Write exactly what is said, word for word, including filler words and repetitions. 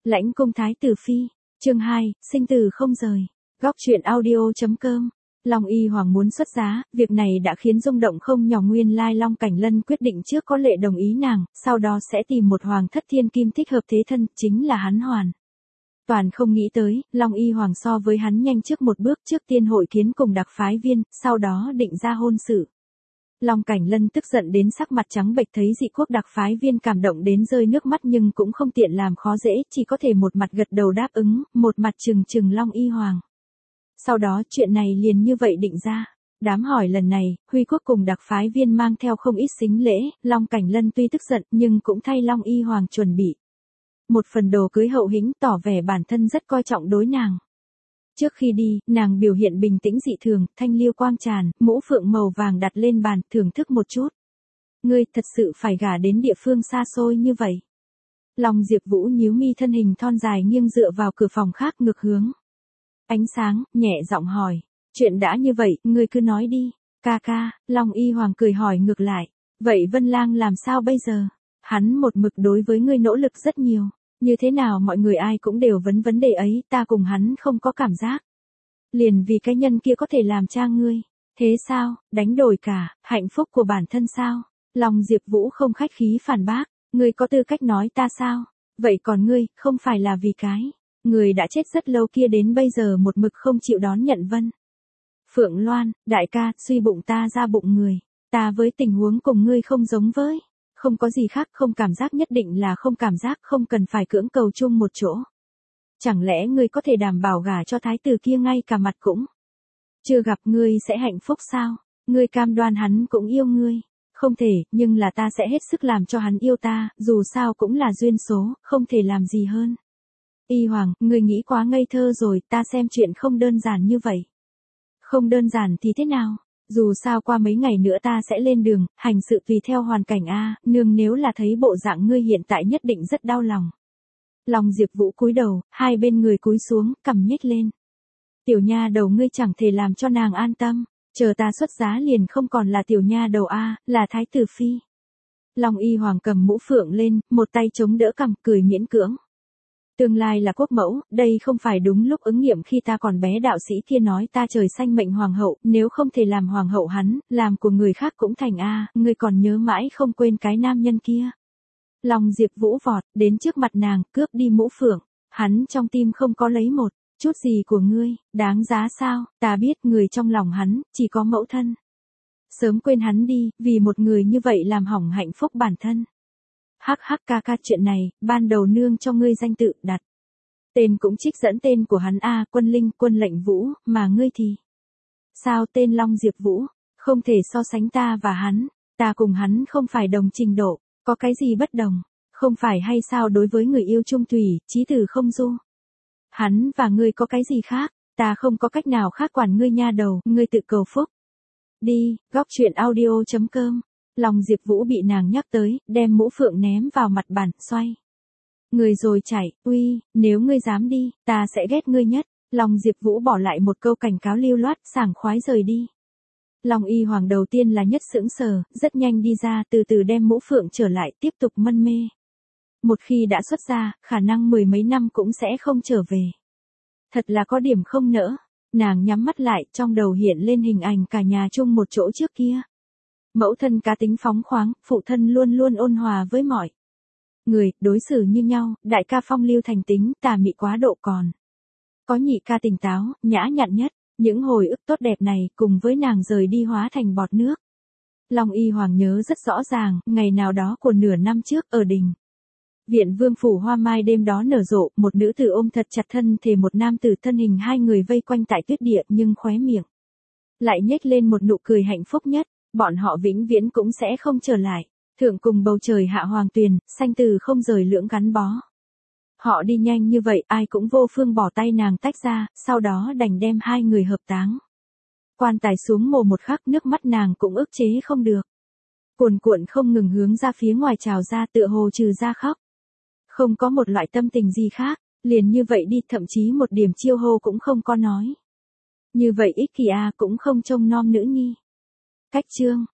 Lãnh cung thái tử phi, chương hai, sinh tử không rời. Góc truyện audio.com. Long Y Hoàng muốn xuất giá, việc này đã khiến rung động không nhỏ. Nguyên lai Long Cảnh Lân quyết định trước có lệ đồng ý nàng, sau đó sẽ tìm một hoàng thất thiên kim thích hợp thế thân, chính là hắn Hoàn. Toàn không nghĩ tới, Long Y Hoàng so với hắn nhanh trước một bước, trước tiên hội kiến cùng đặc phái viên, sau đó định ra hôn sự. Long Cảnh Lân tức giận đến sắc mặt trắng bệch, thấy dị quốc đặc phái viên cảm động đến rơi nước mắt nhưng cũng không tiện làm khó dễ, chỉ có thể một mặt gật đầu đáp ứng, một mặt trừng trừng Long Y Hoàng. Sau đó chuyện này liền như vậy định ra. Đám hỏi lần này, Huy Quốc cùng đặc phái viên mang theo không ít sính lễ, Long Cảnh Lân tuy tức giận nhưng cũng thay Long Y Hoàng chuẩn bị một phần đồ cưới hậu hĩnh, tỏ vẻ bản thân rất coi trọng đối nàng. Trước khi đi, nàng biểu hiện bình tĩnh dị thường, thanh liêu quang tràn, mũ phượng màu vàng đặt lên bàn, thưởng thức một chút. Ngươi thật sự phải gả đến địa phương xa xôi như vậy. Long Diệp Vũ nhíu mi, thân hình thon dài nghiêng dựa vào cửa phòng khác ngược hướng ánh sáng, nhẹ giọng hỏi. Chuyện đã như vậy, ngươi cứ nói đi. Ca ca, Long Y Hoàng cười hỏi ngược lại. Vậy Vân Lang làm sao bây giờ? Hắn một mực đối với ngươi nỗ lực rất nhiều. Như thế nào mọi người ai cũng đều vấn vấn đề ấy, ta cùng hắn không có cảm giác. Liền vì cái nhân kia có thể làm cha ngươi. Thế sao, đánh đổi cả, hạnh phúc của bản thân sao? Long Diệp Vũ không khách khí phản bác. Ngươi có tư cách nói ta sao? Vậy còn ngươi, không phải là vì cái người đã chết rất lâu kia đến bây giờ một mực không chịu đón nhận Vân Phượng Loan, đại ca, suy bụng ta ra bụng người. Ta với tình huống cùng ngươi không giống với. Không có gì khác, không cảm giác nhất định là không cảm giác, không cần phải cưỡng cầu chung một chỗ. Chẳng lẽ ngươi có thể đảm bảo gả cho thái tử kia ngay cả mặt cũng chưa gặp ngươi sẽ hạnh phúc sao? Ngươi cam đoan hắn cũng yêu ngươi. Không thể, nhưng là ta sẽ hết sức làm cho hắn yêu ta, dù sao cũng là duyên số, không thể làm gì hơn. Y Hoàng, ngươi nghĩ quá ngây thơ rồi, ta xem chuyện không đơn giản như vậy. Không đơn giản thì thế nào? Dù sao qua mấy ngày nữa ta sẽ lên đường, hành sự tùy theo hoàn cảnh a, nương nếu là thấy bộ dạng ngươi hiện tại nhất định rất đau lòng. Long Diệp Vũ cúi đầu, hai bên người cúi xuống, cằm nhếch lên. Tiểu nha đầu ngươi chẳng thể làm cho nàng an tâm, chờ ta xuất giá liền không còn là tiểu nha đầu a, là thái tử phi. Long Y Hoàng cầm mũ phượng lên, một tay chống đỡ cằm, cười miễn cưỡng. Tương lai là quốc mẫu, đây không phải đúng lúc ứng nghiệm khi ta còn bé đạo sĩ kia nói ta trời xanh mệnh hoàng hậu, nếu không thể làm hoàng hậu hắn, làm của người khác cũng thành a, ngươi còn nhớ mãi không quên cái nam nhân kia. Long Diệp Vũ vọt đến trước mặt nàng, cướp đi mũ phượng, hắn trong tim không có lấy một chút gì của ngươi, đáng giá sao? Ta biết người trong lòng hắn chỉ có mẫu thân. Sớm quên hắn đi, vì một người như vậy làm hỏng hạnh phúc bản thân. Hắc hắc ca ca, chuyện này, ban đầu nương cho ngươi danh tự đặt. Tên cũng trích dẫn tên của hắn a, Quân Linh, Quân Lệnh Vũ, mà ngươi thì sao tên Long Diệp Vũ, không thể so sánh ta và hắn, ta cùng hắn không phải đồng trình độ, có cái gì bất đồng, không phải hay sao? Đối với người yêu chung thủy, chí tử không du. Hắn và ngươi có cái gì khác, ta không có cách nào khác quản ngươi nha đầu, ngươi tự cầu phúc. Đi, góc truyện audio.com. Long Diệp Vũ bị nàng nhắc tới, đem mũ phượng ném vào mặt bàn, xoay người rồi chạy, uy, nếu ngươi dám đi, ta sẽ ghét ngươi nhất. Long Diệp Vũ bỏ lại một câu cảnh cáo lưu loát, sảng khoái rời đi. Long Y Hoàng đầu tiên là nhất sững sờ, rất nhanh đi ra, từ từ đem mũ phượng trở lại, tiếp tục mân mê. Một khi đã xuất ra, khả năng mười mấy năm cũng sẽ không trở về. Thật là có điểm không nỡ. Nàng nhắm mắt lại, trong đầu hiện lên hình ảnh cả nhà chung một chỗ trước kia. Mẫu thân cá tính phóng khoáng, phụ thân luôn luôn ôn hòa với mọi người, đối xử như nhau, đại ca phong lưu thành tính, tà mị quá độ, còn có nhị ca tỉnh táo, nhã nhặn nhất. Những hồi ức tốt đẹp này, cùng với nàng rời đi hóa thành bọt nước. Long Y Hoàng nhớ rất rõ ràng, ngày nào đó của nửa năm trước, ở đình viện Vương phủ hoa mai đêm đó nở rộ, một nữ tử ôm thật chặt thân thể một nam tử, thân hình hai người vây quanh tại tuyết địa, nhưng khóe miệng lại nhếch lên một nụ cười hạnh phúc nhất. Bọn họ vĩnh viễn cũng sẽ không trở lại. Thượng cùng bầu trời hạ hoàng tuyền, sanh từ không rời lưỡng gắn bó. Họ đi nhanh như vậy, ai cũng vô phương bỏ tay nàng tách ra, sau đó đành đem hai người hợp táng. Quan tài xuống mồ một khắc, nước mắt nàng cũng ức chế không được. Cuồn cuộn không ngừng hướng ra phía ngoài trào ra, tựa hồ trừ ra khóc. Không có một loại tâm tình gì khác, liền như vậy đi, thậm chí một điểm chiêu hô cũng không có nói. Như vậy ích kỷ a, cũng không trông nom nữ nhi. Cách chương